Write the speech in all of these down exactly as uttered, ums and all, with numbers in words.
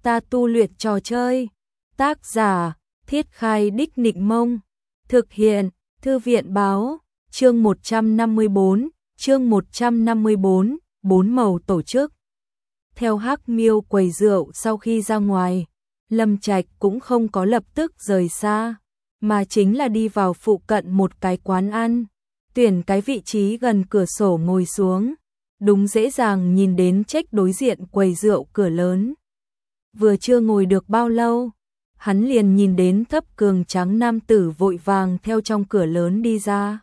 ta tu luyện trò chơi. Tác giả, Thiết Khai Đích Nịnh Mông. Thực hiện, Thư viện Báo. Chương một trăm năm mươi bốn, chương một trăm năm mươi bốn, bốn màu tổ chức. Theo Hắc Miêu quầy rượu sau khi ra ngoài, Lâm Trạch cũng không có lập tức rời xa, mà chính là đi vào phụ cận một cái quán ăn, tuyển cái vị trí gần cửa sổ ngồi xuống, đúng dễ dàng nhìn đến trách đối diện quầy rượu cửa lớn. Vừa chưa ngồi được bao lâu, hắn liền nhìn đến thấp cường trắng nam tử vội vàng theo trong cửa lớn đi ra.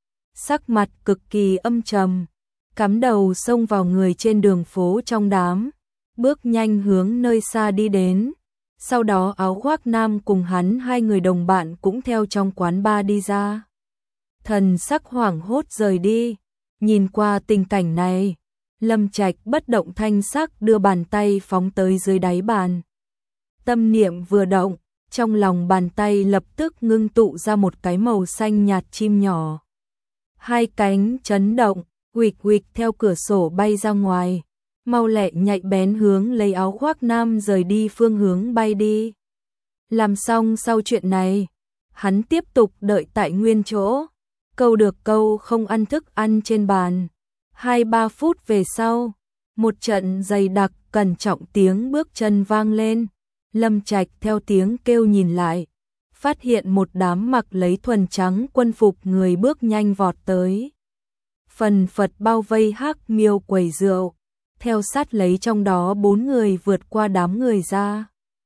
Sắc mặt cực kỳ âm trầm, cắm đầu xông vào người trên đường phố trong đám, bước nhanh hướng nơi xa đi đến. Sau đó áo khoác nam cùng hắn hai người đồng bạn cũng theo trong quán bar đi ra. Thần sắc hoảng hốt rời đi, nhìn qua tình cảnh này, Lâm Trạch bất động thanh sắc đưa bàn tay phóng tới dưới đáy bàn. Tâm niệm vừa động, trong lòng bàn tay lập tức ngưng tụ ra một cái màu xanh nhạt chim nhỏ. Hai cánh chấn động, huỵch huỵch theo cửa sổ bay ra ngoài, mau lẹ nhạy bén hướng lấy áo khoác nam rời đi phương hướng bay đi. Làm xong sau chuyện này, hắn tiếp tục đợi tại nguyên chỗ, câu được câu không ăn thức ăn trên bàn. Hai ba phút về sau, một trận dày đặc cẩn trọng tiếng bước chân vang lên. Lâm Trạch theo tiếng kêu nhìn lại, phát hiện một đám mặc lấy thuần trắng quân phục người bước nhanh vọt tới. Phần phật bao vây Hắc Miêu quầy rượu, theo sát lấy trong đó bốn người vượt qua đám người ra.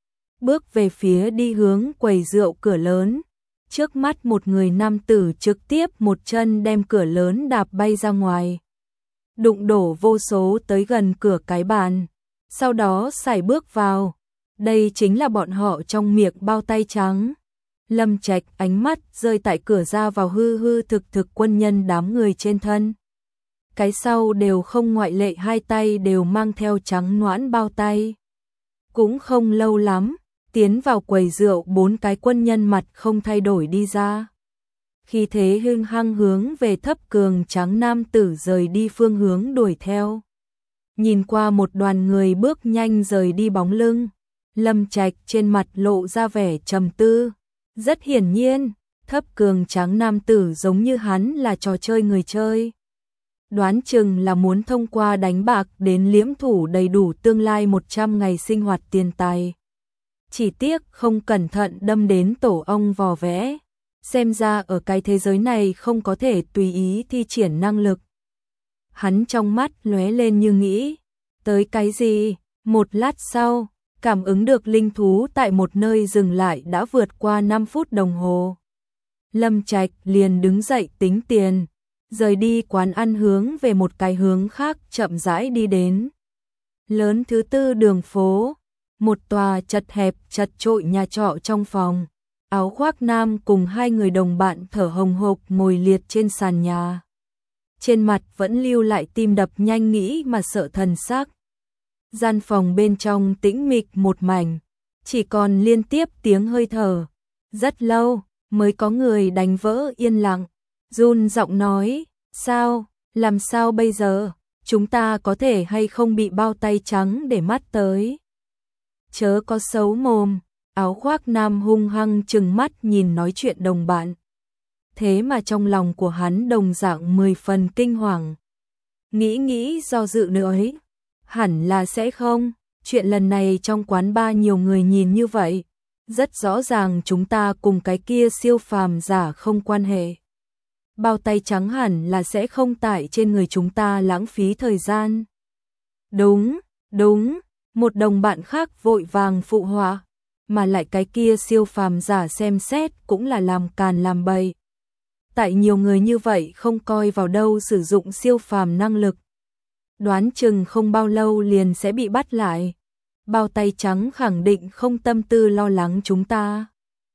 Bước về phía đi hướng quầy rượu cửa lớn, trước mắt một người nam tử trực tiếp một chân đem cửa lớn đạp bay ra ngoài. Đụng đổ vô số tới gần cửa cái bàn, sau đó sải bước vào. Đây chính là bọn họ trong miệng bao tay trắng. Lâm Trạch ánh mắt rơi tại cửa ra vào hư hư thực thực quân nhân đám người trên thân. Cái sau đều không ngoại lệ, hai tay đều mang theo trắng noãn bao tay. Cũng không lâu lắm, tiến vào quầy rượu bốn cái quân nhân mặt không thay đổi đi ra. Khi thế hưng hăng hướng về thấp cường trắng nam tử rời đi phương hướng đuổi theo. Nhìn qua một đoàn người bước nhanh rời đi bóng lưng, Lâm Trạch trên mặt lộ ra vẻ trầm tư. Rất hiển nhiên, thấp cường trắng nam tử giống như hắn là trò chơi người chơi. Đoán chừng là muốn thông qua đánh bạc đến liễm thủ đầy đủ tương lai một trăm ngày sinh hoạt tiền tài. Chỉ tiếc không cẩn thận đâm đến tổ ong vò vẽ. Xem ra ở cái thế giới này không có thể tùy ý thi triển năng lực. Hắn trong mắt lóe lên như nghĩ, tới cái gì? Một lát sau, cảm ứng được linh thú tại một nơi dừng lại đã vượt qua năm phút đồng hồ. Lâm Trạch liền đứng dậy tính tiền, rời đi quán ăn hướng về một cái hướng khác chậm rãi đi đến. Lớn thứ tư đường phố, một tòa chật hẹp chật chội nhà trọ trong phòng. Áo khoác nam cùng hai người đồng bạn thở hồng hộc ngồi liệt trên sàn nhà. Trên mặt vẫn lưu lại tim đập nhanh nghĩ mà sợ thần sắc. Gian phòng bên trong tĩnh mịch một mảnh, chỉ còn liên tiếp tiếng hơi thở. Rất lâu mới có người đánh vỡ yên lặng, run giọng nói, sao, làm sao bây giờ, chúng ta có thể hay không bị bao tay trắng để mắt tới. Chớ có xấu mồm. Áo khoác nam hung hăng trừng mắt nhìn nói chuyện đồng bạn. Thế mà trong lòng của hắn đồng dạng mười phần kinh hoàng. Nghĩ nghĩ do dự nữa ấy. Hẳn là sẽ không. Chuyện lần này trong quán bar nhiều người nhìn như vậy. Rất rõ ràng chúng ta cùng cái kia siêu phàm giả không quan hệ. Bao tay trắng hẳn là sẽ không tại trên người chúng ta lãng phí thời gian. Đúng, đúng. Một đồng bạn khác vội vàng phụ họa. Mà lại cái kia siêu phàm giả xem xét cũng là làm càn làm bậy. Tại nhiều người như vậy không coi vào đâu sử dụng siêu phàm năng lực. Đoán chừng không bao lâu liền sẽ bị bắt lại. Bao tay trắng khẳng định không tâm tư lo lắng chúng ta.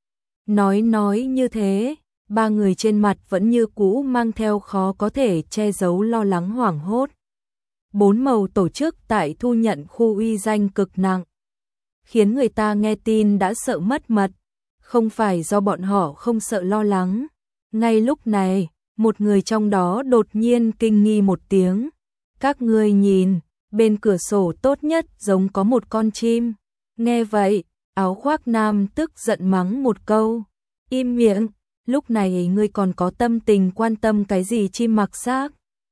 Nói nói như thế, ba người trên mặt vẫn như cũ mang theo khó có thể che giấu lo lắng hoảng hốt. Bốn màu tổ chức tại thu nhận khu uy danh cực nặng, khiến người ta nghe tin đã sợ mất mật, không phải do bọn họ không sợ lo lắng. Ngay lúc này, một người trong đó đột nhiên kinh nghi một tiếng. Các ngươi nhìn, bên cửa sổ tốt nhất giống có một con chim. Nghe vậy, áo khoác nam tức giận mắng một câu, im miệng, lúc này ngươi còn có tâm tình quan tâm cái gì chim mặc xác?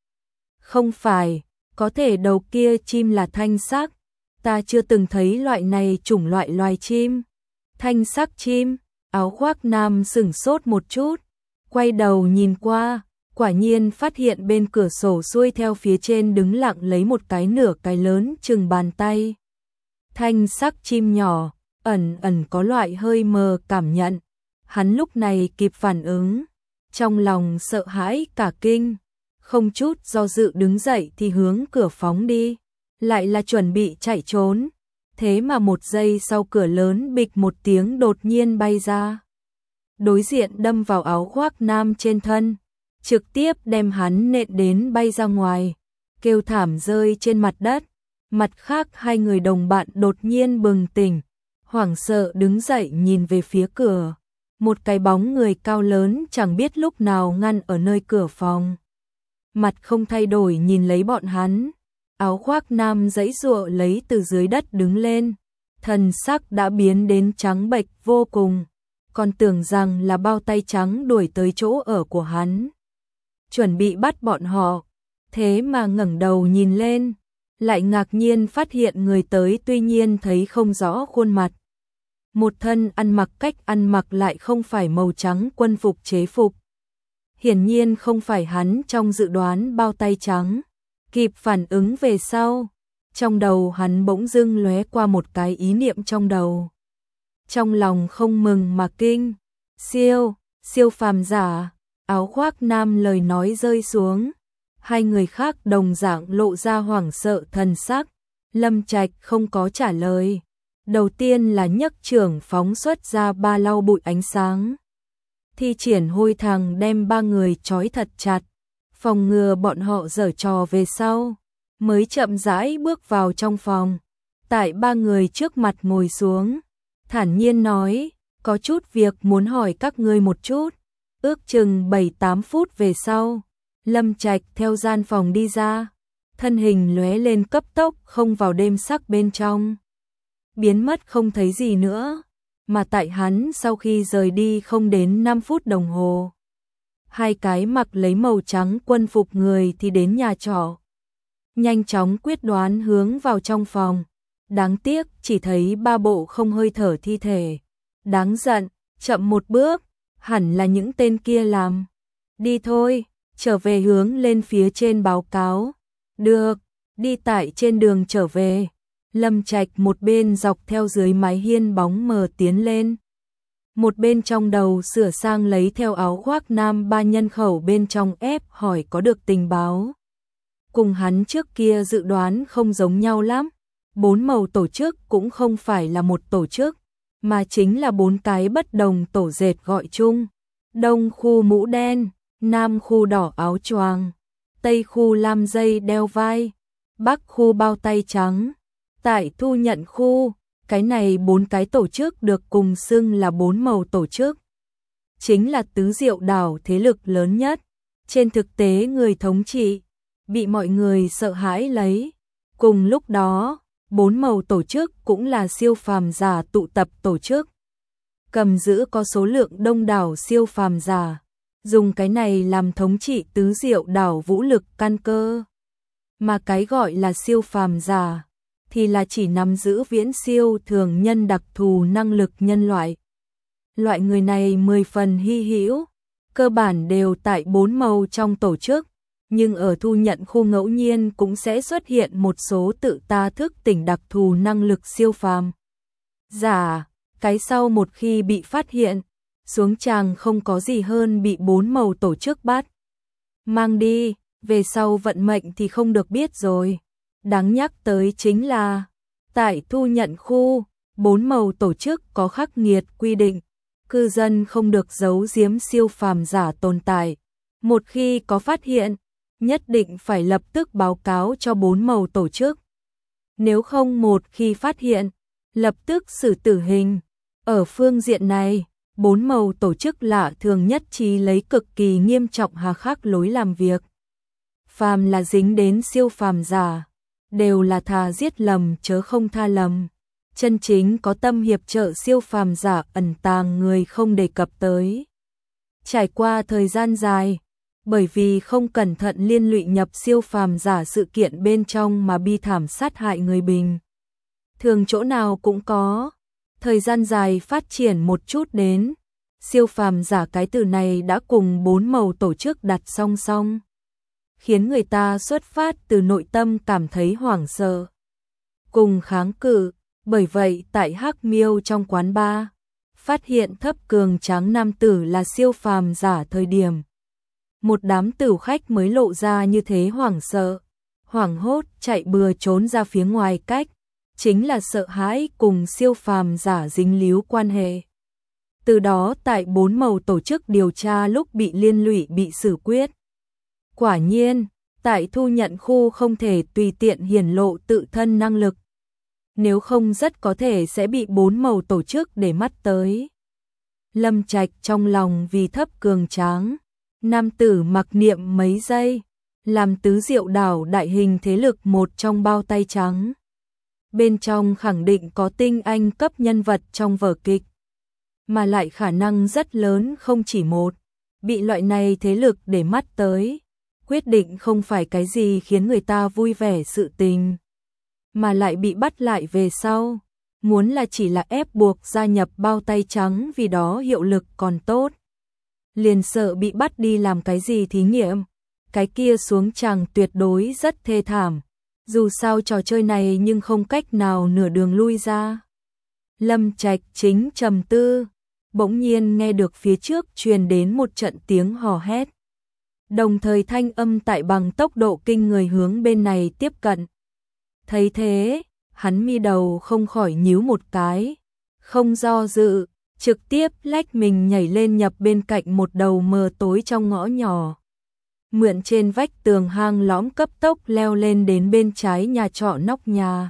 Không phải, có thể đầu kia chim là thanh sắc, ta chưa từng thấy loại này chủng loại loài chim. Thanh sắc chim, áo khoác nam sửng sốt một chút, quay đầu nhìn qua, quả nhiên phát hiện bên cửa sổ xuôi theo phía trên đứng lặng lấy một cái nửa cái lớn chừng bàn tay. Thanh sắc chim nhỏ, ẩn ẩn có loại hơi mờ cảm nhận, hắn lúc này kịp phản ứng, trong lòng sợ hãi cả kinh, không chút do dự đứng dậy thì hướng cửa phóng đi, lại là chuẩn bị chạy trốn, thế mà một giây sau cửa lớn bịch một tiếng đột nhiên bay ra. Đối diện đâm vào áo khoác nam trên thân, trực tiếp đem hắn nện đến bay ra ngoài, kêu thảm rơi trên mặt đất. Mặt khác hai người đồng bạn đột nhiên bừng tỉnh, hoảng sợ đứng dậy nhìn về phía cửa. Một cái bóng người cao lớn chẳng biết lúc nào ngăn ở nơi cửa phòng. Mặt không thay đổi nhìn lấy bọn hắn, áo khoác nam giãy giụa lấy từ dưới đất đứng lên, thần sắc đã biến đến trắng bệch vô cùng, còn tưởng rằng là bao tay trắng đuổi tới chỗ ở của hắn, chuẩn bị bắt bọn họ, thế mà ngẩng đầu nhìn lên, lại ngạc nhiên phát hiện người tới tuy nhiên thấy không rõ khuôn mặt. Một thân ăn mặc cách ăn mặc lại không phải màu trắng quân phục chế phục. Hiển nhiên không phải hắn trong dự đoán bao tay trắng. Kịp phản ứng về sau, trong đầu hắn bỗng dưng lóe qua một cái ý niệm trong đầu. Trong lòng không mừng mà kinh, siêu, siêu phàm giả, áo khoác nam lời nói rơi xuống. Hai người khác đồng dạng lộ ra hoảng sợ thần sắc, Lâm Trạch không có trả lời. Đầu tiên là nhấc trưởng phóng xuất ra ba lau bụi ánh sáng. Thi triển hôi thằng đem ba người trói thật chặt, phòng ngừa bọn họ giở trò về sau, mới chậm rãi bước vào trong phòng. Tại ba người trước mặt ngồi xuống, thản nhiên nói, có chút việc muốn hỏi các ngươi một chút. Ước chừng bảy tám phút về sau, Lâm Trạch theo gian phòng đi ra, thân hình lóe lên cấp tốc không vào đêm sắc bên trong. Biến mất không thấy gì nữa, mà tại hắn sau khi rời đi không đến năm phút đồng hồ. Hai cái mặc lấy màu trắng quân phục người thì đến nhà trọ. Nhanh chóng quyết đoán hướng vào trong phòng, đáng tiếc chỉ thấy ba bộ không hơi thở thi thể. Đáng giận, chậm một bước, hẳn là những tên kia làm. Đi thôi, trở về hướng lên phía trên báo cáo. Được, đi tại trên đường trở về. Lâm Trạch một bên dọc theo dưới mái hiên bóng mờ tiến lên, một bên trong đầu sửa sang lấy theo áo khoác nam ba nhân khẩu bên trong ép hỏi có được tình báo. Cùng hắn trước kia dự đoán không giống nhau lắm, bốn màu tổ chức cũng không phải là một tổ chức, mà chính là bốn cái bất đồng tổ dệt gọi chung. Đông khu mũ đen, Nam khu đỏ áo choàng, Tây khu lam dây đeo vai, Bắc khu bao tay trắng. Tại thu nhận khu, cái này bốn cái tổ chức được cùng xưng là bốn màu tổ chức. Chính là tứ diệu đảo thế lực lớn nhất. Trên thực tế người thống trị, bị mọi người sợ hãi lấy. Cùng lúc đó, bốn màu tổ chức cũng là siêu phàm giả tụ tập tổ chức. Cầm giữ có số lượng đông đảo siêu phàm giả, dùng cái này làm thống trị tứ diệu đảo vũ lực căn cơ. Mà cái gọi là siêu phàm giả thì là chỉ nắm giữ viễn siêu thường nhân đặc thù năng lực nhân loại. Loại người này mười phần hy hữu, cơ bản đều tại bốn màu trong tổ chức, nhưng ở thu nhận khu ngẫu nhiên cũng sẽ xuất hiện một số tự ta thức tỉnh đặc thù năng lực siêu phàm giả. Cái sau một khi bị phát hiện, xuống tràng không có gì hơn bị bốn màu tổ chức bắt. Mang đi, về sau vận mệnh thì không được biết rồi. Đáng nhắc tới chính là, tại thu nhận khu, bốn màu tổ chức có khắc nghiệt quy định, cư dân không được giấu giếm siêu phàm giả tồn tại. Một khi có phát hiện, nhất định phải lập tức báo cáo cho bốn màu tổ chức. Nếu không một khi phát hiện, lập tức xử tử hình. Ở phương diện này, bốn màu tổ chức lạ thường nhất trí lấy cực kỳ nghiêm trọng hà khắc lối làm việc. Phàm là dính đến siêu phàm giả, đều là thà giết lầm chớ không tha lầm. chân chính có tâm hiệp trợ siêu phàm giả ẩn tàng người không đề cập tới. Trải qua thời gian dài, bởi vì không cẩn thận liên lụy nhập siêu phàm giả sự kiện bên trong mà bi thảm sát hại người bình thường chỗ nào cũng có. Thời gian dài phát triển một chút đến, siêu phàm giả cái từ này đã cùng bốn màu tổ chức đặt song song, khiến người ta xuất phát từ nội tâm cảm thấy hoảng sợ, cùng kháng cự. Bởi vậy tại Hắc Miêu trong quán bar, phát hiện thấp cường tráng nam tử là siêu phàm giả thời điểm, một đám tử khách mới lộ ra như thế hoảng sợ, hoảng hốt chạy bừa trốn ra phía ngoài cách, chính là sợ hãi cùng siêu phàm giả dính líu quan hệ. Từ đó tại bốn màu tổ chức điều tra lúc bị liên lụy bị xử quyết. Quả nhiên, tại thu nhận khu không thể tùy tiện hiển lộ tự thân năng lực, nếu không rất có thể sẽ bị bốn màu tổ chức để mắt tới. Lâm Trạch trong lòng vì thấp cường tráng nam tử mặc niệm mấy giây, làm tứ diệu đảo đại hình thế lực một trong bao tay trắng. Bên trong khẳng định có tinh anh cấp nhân vật trong vở kịch, mà lại khả năng rất lớn không chỉ một, bị loại này thế lực để mắt tới, quyết định không phải cái gì khiến người ta vui vẻ sự tình, mà lại bị bắt lại về sau, muốn là chỉ là ép buộc gia nhập bao tay trắng vì đó hiệu lực còn tốt. Liền sợ bị bắt đi làm cái gì thí nghiệm, cái kia xuống chàng tuyệt đối rất thê thảm, dù sao trò chơi này nhưng không cách nào nửa đường lui ra. Lâm Trạch chính trầm tư, bỗng nhiên nghe được phía trước truyền đến một trận tiếng hò hét. Đồng thời thanh âm tại bằng tốc độ kinh người hướng bên này tiếp cận. Thấy thế, hắn mi đầu không khỏi nhíu một cái, không do dự, trực tiếp lách mình nhảy lên nhập bên cạnh một đầu mờ tối trong ngõ nhỏ. Mượn trên vách tường hang lõm cấp tốc leo lên đến bên trái nhà trọ nóc nhà.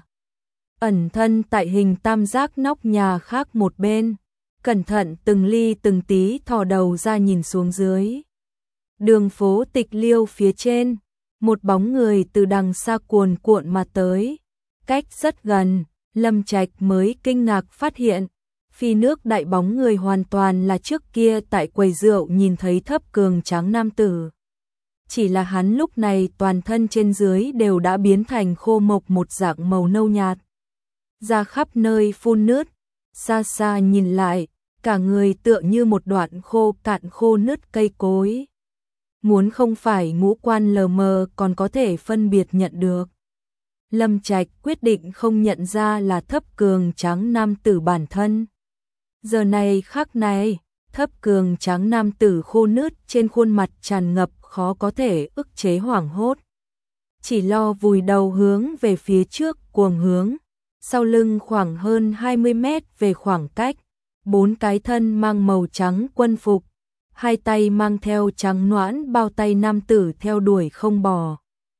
Ẩn thân tại hình tam giác nóc nhà khác một bên, cẩn thận từng ly từng tí thò đầu ra nhìn xuống dưới. Đường phố Tịch Liêu phía trên, một bóng người từ đằng xa cuồn cuộn mà tới, cách rất gần, Lâm Trạch mới kinh ngạc phát hiện, phi nước đại bóng người hoàn toàn là trước kia tại quầy rượu nhìn thấy thấp cường tráng nam tử. Chỉ là hắn lúc này toàn thân trên dưới đều đã biến thành khô mộc một dạng màu nâu nhạt, da khắp nơi phun nứt, xa xa nhìn lại, cả người tựa như một đoạn khô cạn khô nứt cây cối. Muốn không phải ngũ quan lờ mờ còn có thể phân biệt nhận được. Lâm Trạch quyết định không nhận ra là thấp cường tráng nam tử bản thân. Giờ này khắc này, thấp cường tráng nam tử khô nứt trên khuôn mặt tràn ngập khó có thể ức chế hoảng hốt. Chỉ lo vùi đầu hướng về phía trước cuồng hướng, sau lưng khoảng hơn hai mươi mét về khoảng cách, bốn cái thân mang màu trắng quân phục, hai tay mang theo trắng noãn bao tay nam tử theo đuổi không bỏ.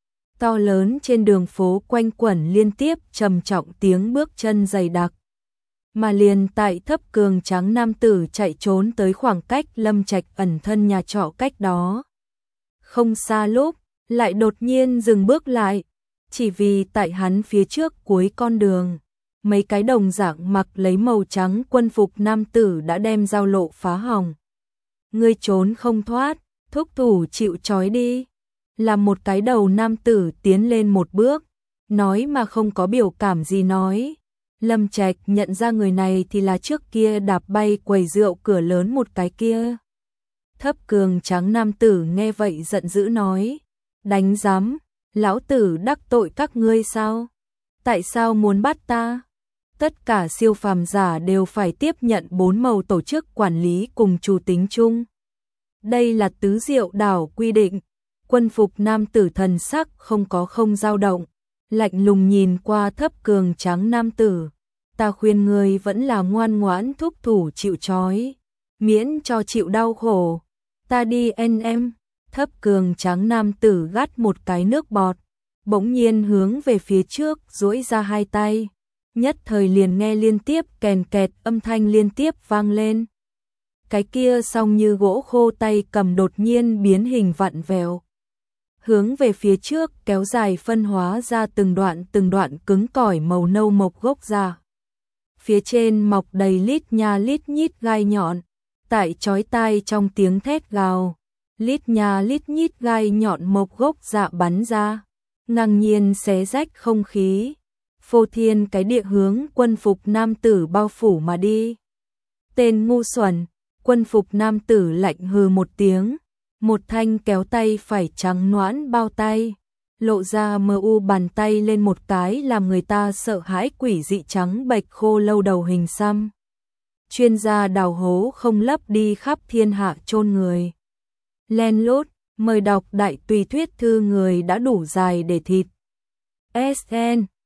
To lớn trên đường phố quanh quẩn liên tiếp trầm trọng tiếng bước chân dày đặc. Mà liền tại thấp cường trắng nam tử chạy trốn tới khoảng cách Lâm Trạch ẩn thân nhà trọ cách đó. Không xa lúc, lại đột nhiên dừng bước lại, chỉ vì tại hắn phía trước cuối con đường, mấy cái đồng dạng mặc lấy màu trắng quân phục nam tử đã đem giao lộ phá hỏng. Ngươi trốn không thoát, thúc thủ chịu trói đi. Là một cái đầu nam tử tiến lên một bước, nói mà không có biểu cảm gì nói. Lâm Trạch nhận ra người này thì là trước kia đạp bay quầy rượu cửa lớn một cái kia. Thấp cường trắng nam tử nghe vậy giận dữ nói, đánh giám, lão tử đắc tội các ngươi sao? Tại sao muốn bắt ta? Tất cả siêu phàm giả đều phải tiếp nhận bốn màu tổ chức quản lý cùng chủ tính chung. Đây là tứ diệu đảo quy định. Quân phục nam tử thần sắc không có không dao động, lạnh lùng nhìn qua thấp cường trắng nam tử. Ta khuyên ngươi vẫn là ngoan ngoãn thúc thủ chịu trói, miễn cho chịu đau khổ. Ta đi en em. Thấp cường trắng nam tử gắt một cái nước bọt, bỗng nhiên hướng về phía trước duỗi ra hai tay. Nhất thời liền nghe liên tiếp kèn kẹt âm thanh liên tiếp vang lên. Cái kia song như gỗ khô tay cầm đột nhiên biến hình vặn vẹo, hướng về phía trước kéo dài phân hóa ra từng đoạn từng đoạn cứng cỏi màu nâu mộc gốc ra. phía trên mọc đầy lít nha lít nhít gai nhọn, tại chói tai trong tiếng thét gào, lít nha lít nhít gai nhọn mộc gốc dạ bắn ra, ngang nhiên xé rách không khí, phô thiên cái địa hướng quân phục nam tử bao phủ mà đi. Tên ngu xuẩn, quân phục nam tử lạnh hừ một tiếng, một thanh kéo tay phải trắng nõn bao tay, lộ ra mờ u bàn tay lên một cái làm người ta sợ hãi quỷ dị trắng bệch khô lâu đầu hình xăm. Chuyên gia đào hố không lấp đi khắp thiên hạ chôn người. Len lút, mời đọc đại tùy thuyết thư người đã đủ dài để thịt. ét en